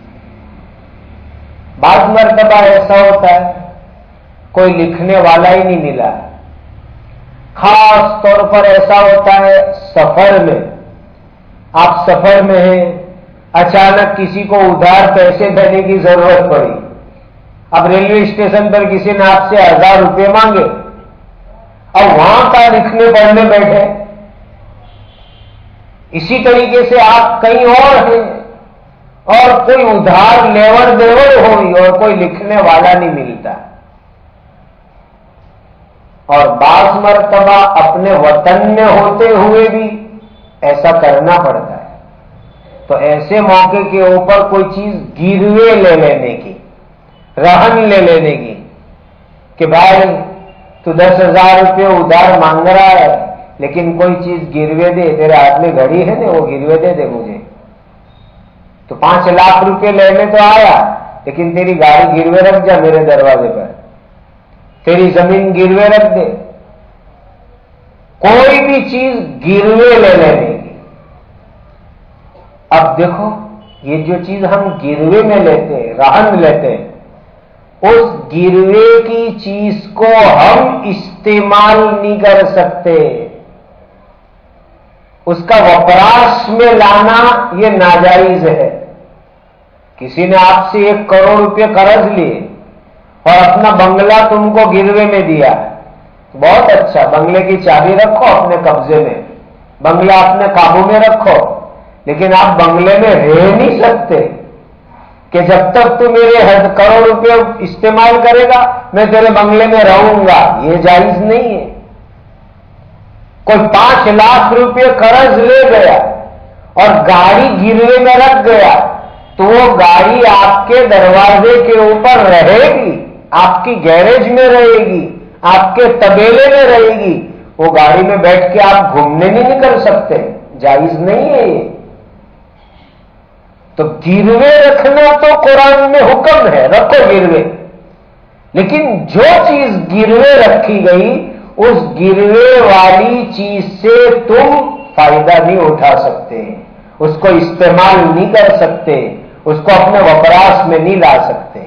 بعض مرتبہ ایسا ہوتا ہے کوئی لکھنے والا ہی نہیں ملا، خاص طور پر ایسا ہوتا ہے سفر میں۔ آپ سفر میں ہیں، اچانک کسی کو ادھار پیسے دینے کی ضرورت پڑی، اب ریلوے اسٹیشن پر کسی نے آپ سے 1000 روپے مانگے، اب وہاں کا لکھنے پڑھنے بیٹھے۔ اسی طریقے سے آپ کہیں اور ہیں اور کوئی ادھار لیور دیور ہوئی اور کوئی لکھنے والا نہیں ملتا، اور بعض مرتبہ اپنے وطن میں ہوتے ہوئے بھی ایسا کرنا پڑتا ہے۔ تو ایسے موقع کے اوپر کوئی چیز گروے لے لینے کی، رہن لے لینے کی کہ بھائی تو 10,000 روپے ادھار مانگ رہا ہے لیکن کوئی چیز گروے دے، تیرے ہاتھ میں گھڑی ہے نا وہ گروے دے دے مجھے۔ تو 5 لاکھ روپے لینے تو آیا لیکن تیری گاڑی گروے رکھ جا میرے دروازے پر، تیری زمین گروے رکھ دے، کوئی بھی چیز گروے لے لینے کی۔ اب دیکھو یہ جو چیز ہم گروے میں لیتے ہیں، رہن لیتے ہیں، اس گروے کی چیز کو ہم استعمال نہیں کر سکتے، اس کا وپراش میں لانا یہ ناجائز ہے۔ کسی نے آپ سے 1 کروڑ روپے قرض لیے اور اپنا بنگلہ تم کو گروے میں دیا، بہت اچھا، بنگلے کی چابی رکھو اپنے قبضے میں، بنگلہ اپنے قابو میں رکھو، لیکن آپ بنگلے میں رہ نہیں سکتے کہ جب تک تو میرے 1 کروڑ روپے استعمال کرے گا میں تیرے بنگلے میں رہوں گا، یہ جائز نہیں ہے۔ کوئی 5 لاکھ روپے قرض لے گیا اور گاڑی گروے میں رکھ گیا تو وہ گاڑی آپ کے دروازے کے اوپر رہے گی، آپ کی گیریج میں رہے گی، آپ کے طبیلے میں رہے گی، وہ گاڑی میں بیٹھ کے آپ گھومنے نہیں کر سکتے، جائز نہیں ہے یہ۔ تو گروے رکھنا تو قرآن میں حکم ہے، رکھو گروے، لیکن جو چیز گروے رکھی گئی اس گروے والی چیز سے تم فائدہ نہیں اٹھا سکتے، اس کو استعمال نہیں کر سکتے، اس کو اپنے وپراش میں نہیں لا سکتے۔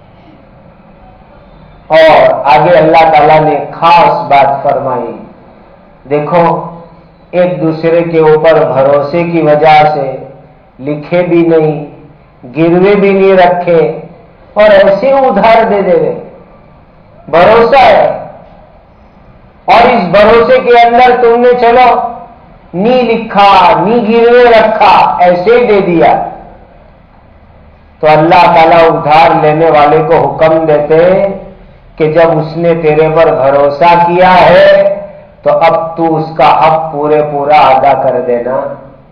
اور آگے اللہ تعالیٰ نے خاص بات فرمائی، دیکھو ایک دوسرے کے اوپر بھروسے کی وجہ سے لکھے بھی نہیں، گروے بھی نہیں رکھے، اور ایسے ادھار دے دے رہے. بھروسہ ہے، اور اس بھروسے کے اندر تم نے چلو نی لکھا نی گروے رکھا، ایسے ہی دے دیا. تو اللہ تعالیٰ ادھار لینے والے کو حکم دیتے کہ جب اس نے تیرے پر بھروسہ کیا ہے تو اب تو اس کا حق پورا ادا کر دینا.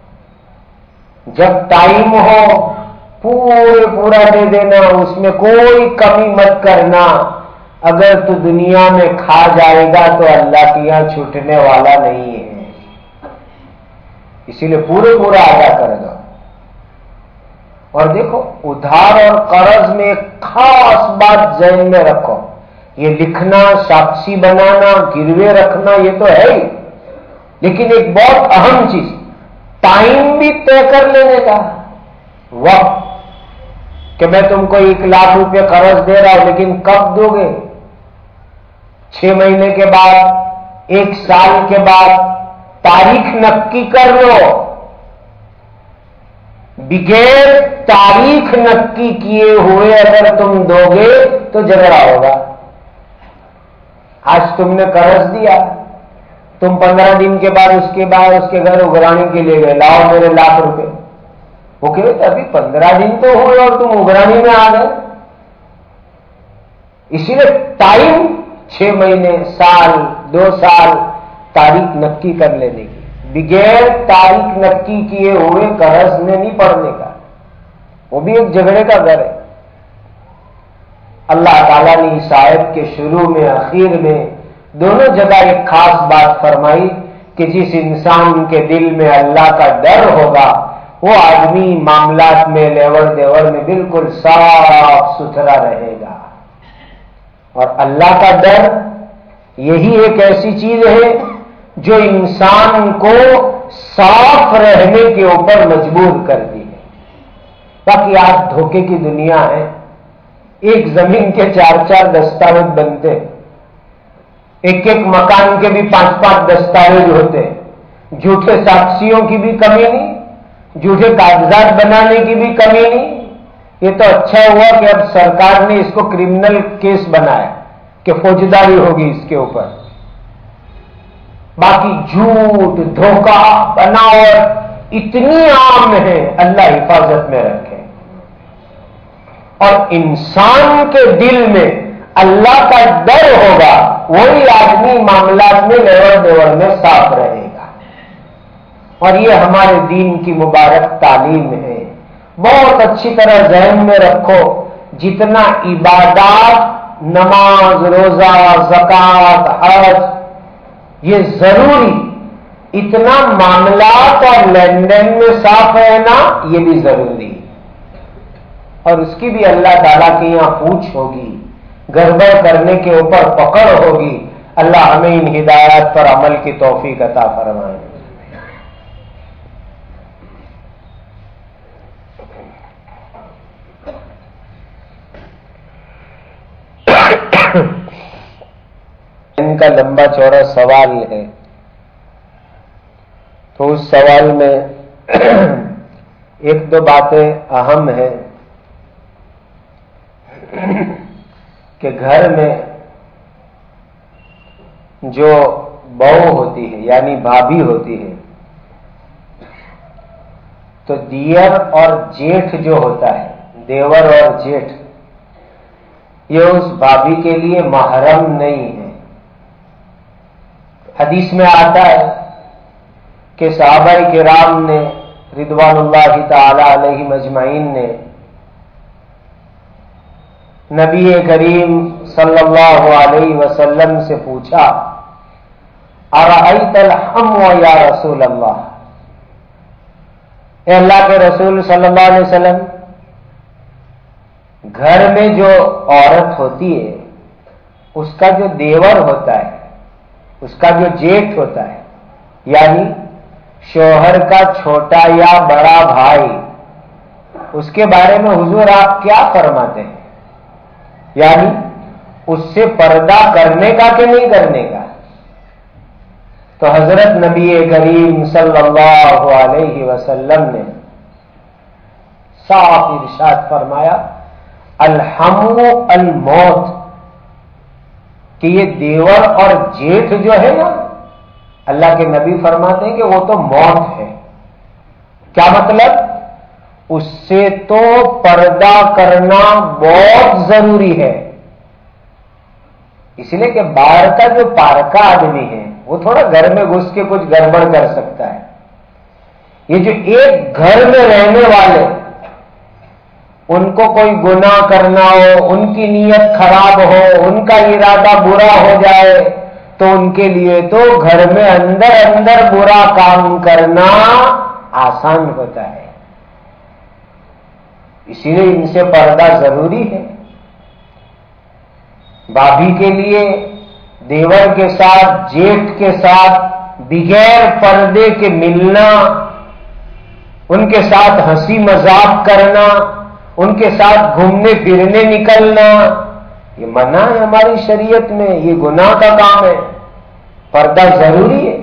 جب ٹائم ہو پورا دے دینا، اس میں کوئی کمی مت کرنا. اگر تو دنیا میں کھا جائے گا تو اللہ کے یہاں چھوٹنے والا نہیں ہے، اسی لیے پورا ادا کر دو. اور دیکھو ادھار اور قرض میں ایک خاص بات ذہن میں رکھو، یہ لکھنا، ساکشی بنانا، گروے رکھنا یہ تو ہے ہی، لیکن ایک بہت اہم چیز ٹائم بھی طے کر لینے کا. وقت کہ میں تم کو 1,00,000 روپے قرض دے رہا ہوں، لیکن کب دو گے؟ 6 مہینے کے بعد، 1 سال کے بعد. تاریخ نکی کر لو. بغیر تاریخ نکی کیے ہوئے اگر تم دو گے تو جھگڑا ہوگا. آج تم نے قرض دیا، تم 15 دن کے بعد اس کے گھر اگرانے کے لیے گئے، لاؤ میرے 1,00,000 روپے. وہ کہتے ابھی 15 دن تو ہوئے اور تم اگرانی میں آ گئے. اسی لیے ٹائم 6 مہینے، سال، 2 سال تاریخ نکی کر لینے کی. بغیر تاریخ نکی کیے ہوئے قرض میں نہیں پڑنے کا، وہ بھی ایک جھگڑے کا گھر ہے. اللہ تعالیٰ نے اس آیت کے شروع میں اخیر میں دونوں جگہ ایک خاص بات فرمائی کہ جس انسان کے دل میں اللہ کا ڈر ہوگا وہ آدمی معاملات میں لیور دیور میں بالکل صاف ستھرا رہے گا. اور اللہ کا ڈر یہی ایک ایسی چیز ہے جو انسان کو صاف رہنے کے اوپر مجبور کرتی ہے. باقی آج دھوکے کی دنیا ہے، ایک زمین کے 4 دستاویز بنتے، ایک مکان کے بھی 5 دستاویز ہوتے. جھوٹے ساکشیوں کی بھی کمی نہیں، جھوٹے کاغذات بنانے کی بھی کمی نہیں. یہ تو اچھا ہوا کہ اب سرکار نے اس کو کرمنل کیس بنایا کہ فوجداری ہوگی اس کے اوپر. باقی جھوٹ، دھوکہ، بناوٹ اتنی عام ہے، اللہ حفاظت میں رکھے. اور انسان کے دل میں اللہ کا ڈر ہوگا وہی آدمی معاملات میں لیور دیور میں صاف رہے گا. اور یہ ہمارے دین کی مبارک تعلیم ہے. بہت اچھی طرح ذہن میں رکھو، جتنا عبادات، نماز، روزہ، زکوٰۃ، حج یہ ضروری، اتنا معاملات اور لین دین میں صاف رہنا یہ بھی ضروری. اور اس کی بھی اللہ تعالیٰ کے یہاں پوچھ ہوگی، گڑبڑ کرنے کے اوپر پکڑ ہوگی. اللہ ہمیں ان ہدایات پر عمل کی توفیق عطا فرمائے. ان کا لمبا چوڑا سوال ہے، تو اس سوال میں 1-2 باتیں اہم ہیں کہ گھر میں جو بہو ہوتی ہے یعنی بھابھی ہوتی ہے، تو دیور اور جیٹھ جو ہوتا ہے، دیور اور جیٹھ، یہ اس بھابھی کے لیے محرم نہیں ہے. حدیث میں آتا ہے کہ صحابہ کرام نے رضوان اللہ تعالی علیہم اجمعین نے نبی کریم صلی اللہ علیہ وسلم سے پوچھا، ارأیت الحم یا رسول اللہ، اے اللہ کے رسول صلی اللہ علیہ وسلم، گھر میں جو عورت ہوتی ہے اس کا جو دیور ہوتا ہے، اس کا جو جیٹھ ہوتا ہے، یعنی شوہر کا چھوٹا یا بڑا بھائی، اس کے بارے میں حضور آپ کیا فرماتے ہیں؟ یعنی اس سے پردہ کرنے کا کہ نہیں کرنے کا؟ تو حضرت نبی کریم صلی اللہ علیہ وسلم نے صاف ارشاد فرمایا، الحم الموت، کہ یہ دیور اور جیٹھ جو ہے نا، اللہ کے نبی فرماتے ہیں کہ وہ تو موت ہے۔ کیا مطلب؟ اس سے تو پردہ کرنا بہت ضروری ہے، اس لیے کہ باہر کا جو پارکا آدمی ہے وہ تھوڑا گھر میں گھس کے کچھ گڑبڑ کر سکتا ہے۔ یہ جو ایک گھر میں رہنے والے، ان کو کوئی گناہ کرنا ہو، ان کی نیت خراب ہو، ان کا ارادہ برا ہو جائے، تو ان کے لیے تو گھر میں اندر اندر برا کام کرنا آسان ہوتا ہے، اسی لیے ان سے پردہ ضروری ہے۔ بھابھی کے لیے دیور کے ساتھ، جیٹھ کے ساتھ بغیر پردے کے ملنا، ان کے ساتھ ہنسی مذاق کرنا، ان کے ساتھ گھومنے پھرنے نکلنا، یہ منع ہے ہماری شریعت میں، یہ گناہ کا کام ہے، پردہ ضروری ہے۔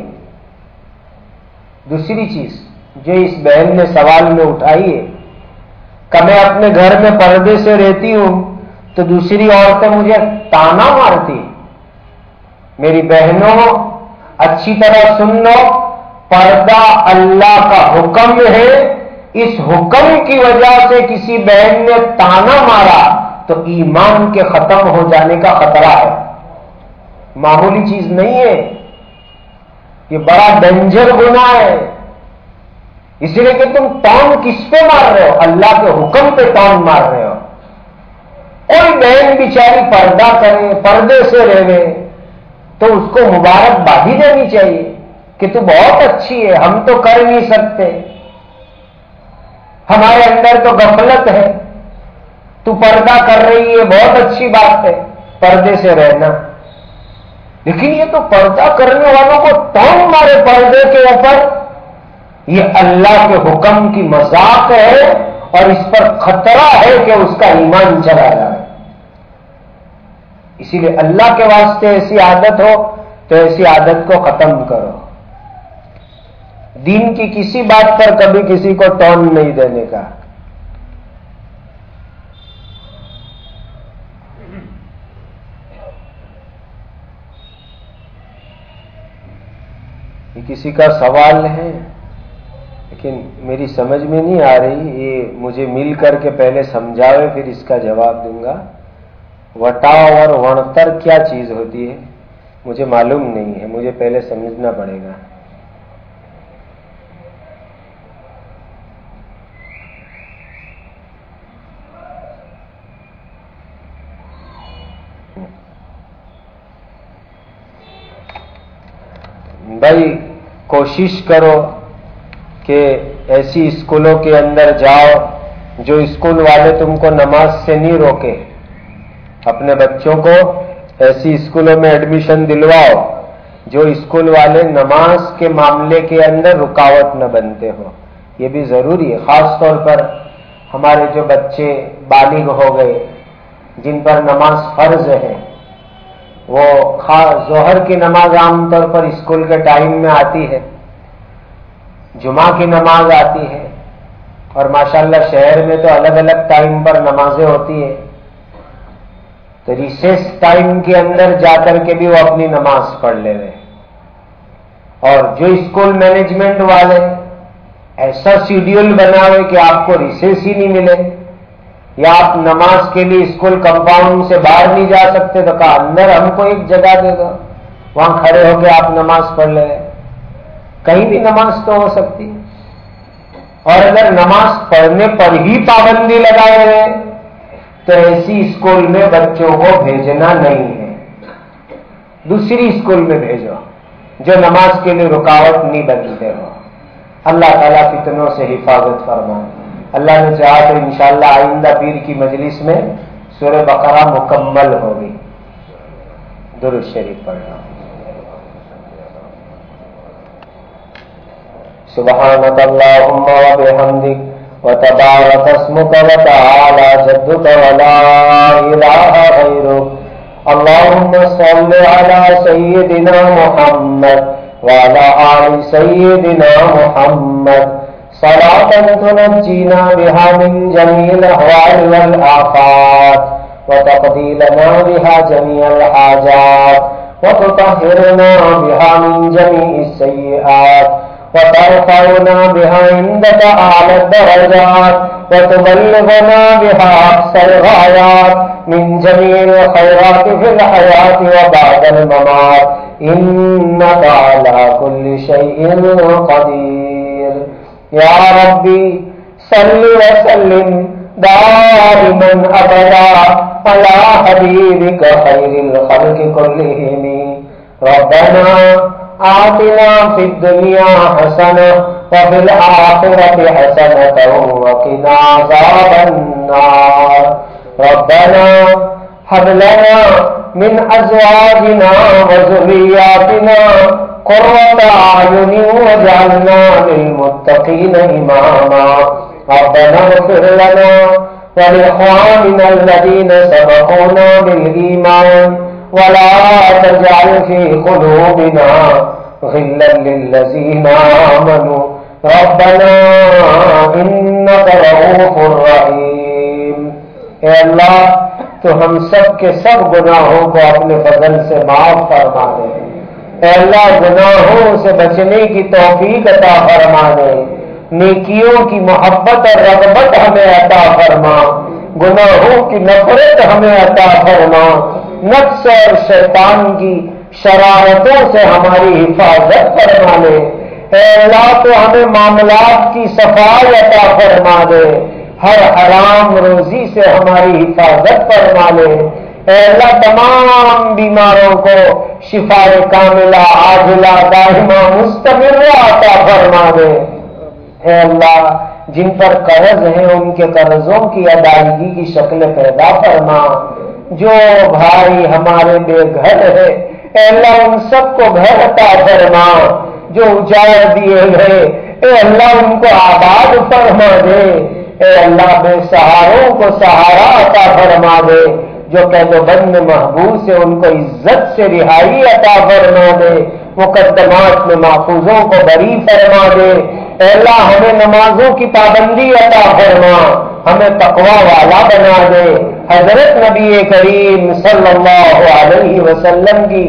دوسری چیز جو اس بہن نے سوال میں اٹھائی ہے کہ میں اپنے گھر میں پردے سے رہتی ہوں تو دوسری عورتیں مجھے تانا مارتی۔ میری بہنوں اچھی طرح سن لو، پردہ اللہ کا حکم ہے، اس حکم کی وجہ سے کسی بہن نے تانا مارا تو ایمان کے ختم ہو جانے کا خطرہ ہے، معمولی چیز نہیں ہے، یہ بڑا ڈینجر گناہ ہے۔ اس لیے کہ تم ٹون کس پہ مار رہے ہو؟ اللہ کے حکم پہ ٹون مار رہے ہو۔ کوئی بہن بیچاری پردہ کرے، پردے سے رہے، تو اس کو مبارکبادی دینی چاہیے کہ تو بہت اچھی ہے، ہم تو کر نہیں سکتے، ہمارے اندر تو غفلت ہے، تو پردہ کر رہی ہے، بہت اچھی بات ہے پردے سے رہنا۔ لیکن یہ تو پردہ کرنے والوں کو ٹون مارے پردے کے اوپر، یہ اللہ کے حکم کی مذاق ہے اور اس پر خطرہ ہے کہ اس کا ایمان چلا جائے۔ اسی لیے اللہ کے واسطے ایسی عادت ہو تو ایسی عادت کو ختم کرو، دین کی کسی بات پر کبھی کسی کو ٹون نہیں دینے کا۔ یہ کسی کا سوال ہے لیکن میری سمجھ میں نہیں آ رہی، یہ مجھے مل کر کے پہلے سمجھاوے پھر اس کا جواب دوں گا۔ وٹا اور وણتر کیا چیز ہوتی ہے مجھے معلوم نہیں ہے، مجھے پہلے سمجھنا پڑے گا۔ بھائی کوشش کرو کہ ایسی اسکولوں کے اندر جاؤ جو اسکول والے تم کو نماز سے نہیں روکے، اپنے بچوں کو ایسی اسکولوں میں ایڈمیشن دلواؤ جو اسکول والے نماز کے معاملے کے اندر رکاوٹ نہ بنتے ہو، یہ بھی ضروری ہے۔ خاص طور پر ہمارے جو بچے بالغ ہو گئے جن پر نماز فرض ہے، وہ ظہر کی نماز عام طور پر اسکول کے ٹائم میں آتی ہے، جمعہ کی نماز آتی ہے، اور ماشاءاللہ شہر میں تو الگ الگ ٹائم پر نمازیں ہوتی ہیں، تو ریسیس ٹائم کے اندر جا کر کے بھی وہ اپنی نماز پڑھ لے رہے۔ اور جو اسکول مینجمنٹ والے ایسا شیڈیول بناوے کہ آپ کو ریسیس ہی نہیں ملے، یا آپ نماز کے لیے اسکول کمپاؤنڈ سے باہر نہیں جا سکتے، تو کہا اندر ہم کو ایک جگہ دے دو، وہاں کھڑے ہو کے آپ نماز پڑھ لے، کہیں بھی نماز تو ہو سکتی۔ اور اگر نماز پڑھنے پر ہی پابندی لگائے ہوئے تو ایسی اسکول میں بچوں کو بھیجنا نہیں ہے، دوسری اسکول میں بھیجو جو نماز کے لیے رکاوٹ نہیں بنتے ہو۔ اللہ تعالیٰ فتنوں سے حفاظت فرمائے۔ اللہ نے چاہا تو انشاءاللہ آئندہ پیر کی مجلس میں سورہ بقرہ مکمل ہوگی۔ درود شریف پڑھنا۔ سبحانک اللہم وبحمدک وتبارک اسمک وتعالی جدک ولا الہ غیرک۔ اللہم صل علی سیدنا محمد وعلی آل سیدنا محمد۔ صلاة تنجينا بها من جميع الأهوال والآفات وتقضي لنا بها جميع الحاجات وتطهرنا بها من جميع السيئات وترفعنا بها عندك أعلى الدرجات وتبلغنا بها أقصى الغايات من جميع الخيرات في الحياة وبعد الممات إنك على كل شيء قدير. يا ربي صل وسلم دائما أبدا على حبيبك خير الخلق كلهم. ربنا آتنا في الدنيا حسنة وفي الآخرة حسنة وقنا عذاب النار. ربنا هب لنا من أزواجنا وذرياتنا قرة أعين واجعلنا للمتقين إماما. ربنا اغفر لنا ولإخواننا الذين سبقونا بالإيمان ولا تجعل في قلوبنا غلا للذين آمنوا ربنا إنك رؤوف رحيم. اے اللہ تو ہم سب کے سب گناہوں کو اپنے فضل سے معاف فرما دے. اے اللہ گناہوں سے بچنے کی توفیق عطا فرما دے. نیکیوں کی محبت اور رغبت ہمیں عطا فرما. گناہوں کی نفرت ہمیں عطا فرما. نفس اور شیطان کی شرارتوں سے ہماری حفاظت فرما لے. اے اللہ تو ہمیں معاملات کی صفائی عطا فرما دے. ہر حرام روزی سے ہماری حفاظت فرما لے. اے اللہ تمام بیماروں کو شفاء کاملہ عاجلہ دائمہ مستمرہ عطا فرما دے. اے اللہ جن پر قرض ہیں ان کے قرضوں کی ادائیگی کی شکل پیدا فرما. جو بھائی ہمارے بے گھر ہے اے اللہ ان سب کو گھر عطا فرما. جو اجاڑ دیے گئے اے اللہ ان کو آباد فرما دے. اے اللہ بے سہاروں کو سہارا عطا فرما دے. جو قید و بند محبوس سے ان کو عزت سے رہائی عطا فرما دے. مقدمات میں محفوظوں کو بری فرما دے. اے اللہ ہمیں نمازوں کی پابندی عطا فرما. ہمیں تقوی والا بنا دے. حضرت نبی کریم صلی اللہ علیہ وسلم کی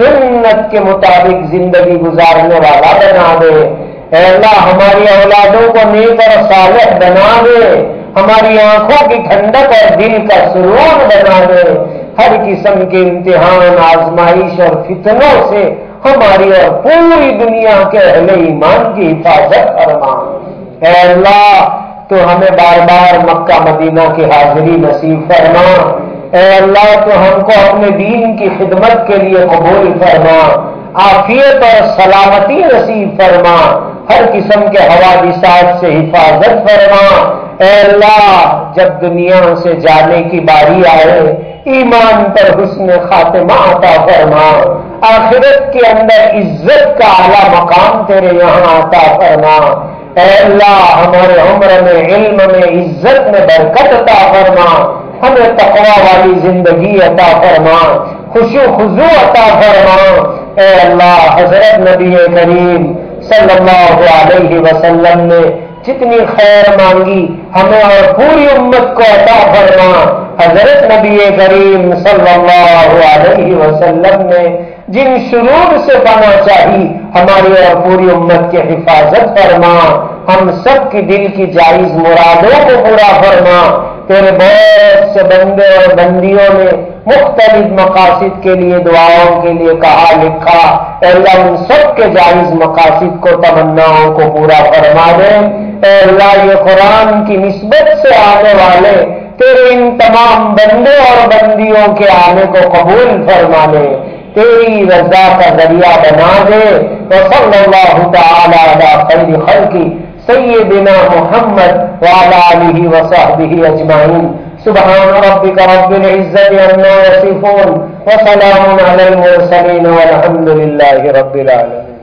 سنت کے مطابق زندگی گزارنے والا بنا دے. اے اللہ ہماری اولادوں کو نیک اور صالح بنا دے. ہماری آنکھوں کی ٹھنڈک اور دل کا سرور بنا دے. ہر قسم کے امتحان آزمائش اور فتنوں سے ہماری اور پوری دنیا کے اہل ایمان کی حفاظت فرما. اے اللہ تو ہمیں بار بار مکہ مدینہ کی حاضری نصیب فرما. اے اللہ تو ہم کو اپنے دین کی خدمت کے لیے قبول فرما. عافیت اور سلامتی نصیب فرما. ہر قسم کے حوادثات سے حفاظت فرما. اے اللہ جب دنیا سے جانے کی باری آئے ایمان پر حسن خاتمہ عطا فرما. آخرت کے اندر عزت کا اعلیٰ مقام تیرے یہاں عطا فرما. اے اللہ ہمارے عمر میں علم میں عزت میں برکت عطا فرما. ہمیں تقوی والی زندگی عطا فرما. خشوع خضوع عطا فرما. اے اللہ حضرت نبی کریم صلی اللہ علیہ وسلم نے جتنی خیر مانگی ہمیں اور پوری امت کو عطا فرما. حضرت نبی کریم صلی اللہ علیہ وسلم نے جن شرور سے بنا چاہی ہماری اور پوری امت کی حفاظت فرما. ہم سب کی دل کی جائز مرادوں کو پورا فرما. تیرے بہت سے بندے اور بندیوں نے مختلف مقاصد کے لیے دعاؤں کے لیے کہا لکھا. اے اللہ ان سب کے جائز مقاصد کو تمناؤں کو پورا فرما دے. اے اللہ یہ قرآن کی نسبت سے آنے والے تیرے ان تمام بندے اور بندیوں کے آنے کو قبول فرما لے. تیری رضا کا ذریعہ بنا دے. وصلی اللہ تعالی علی خیر خلقی سیدنا محمد وعلی آلہ وصحبہ اجمعین. سبحان ربک رب العزت عما یصفون وسلام علی المرسلین والحمد للہ رب العالمین.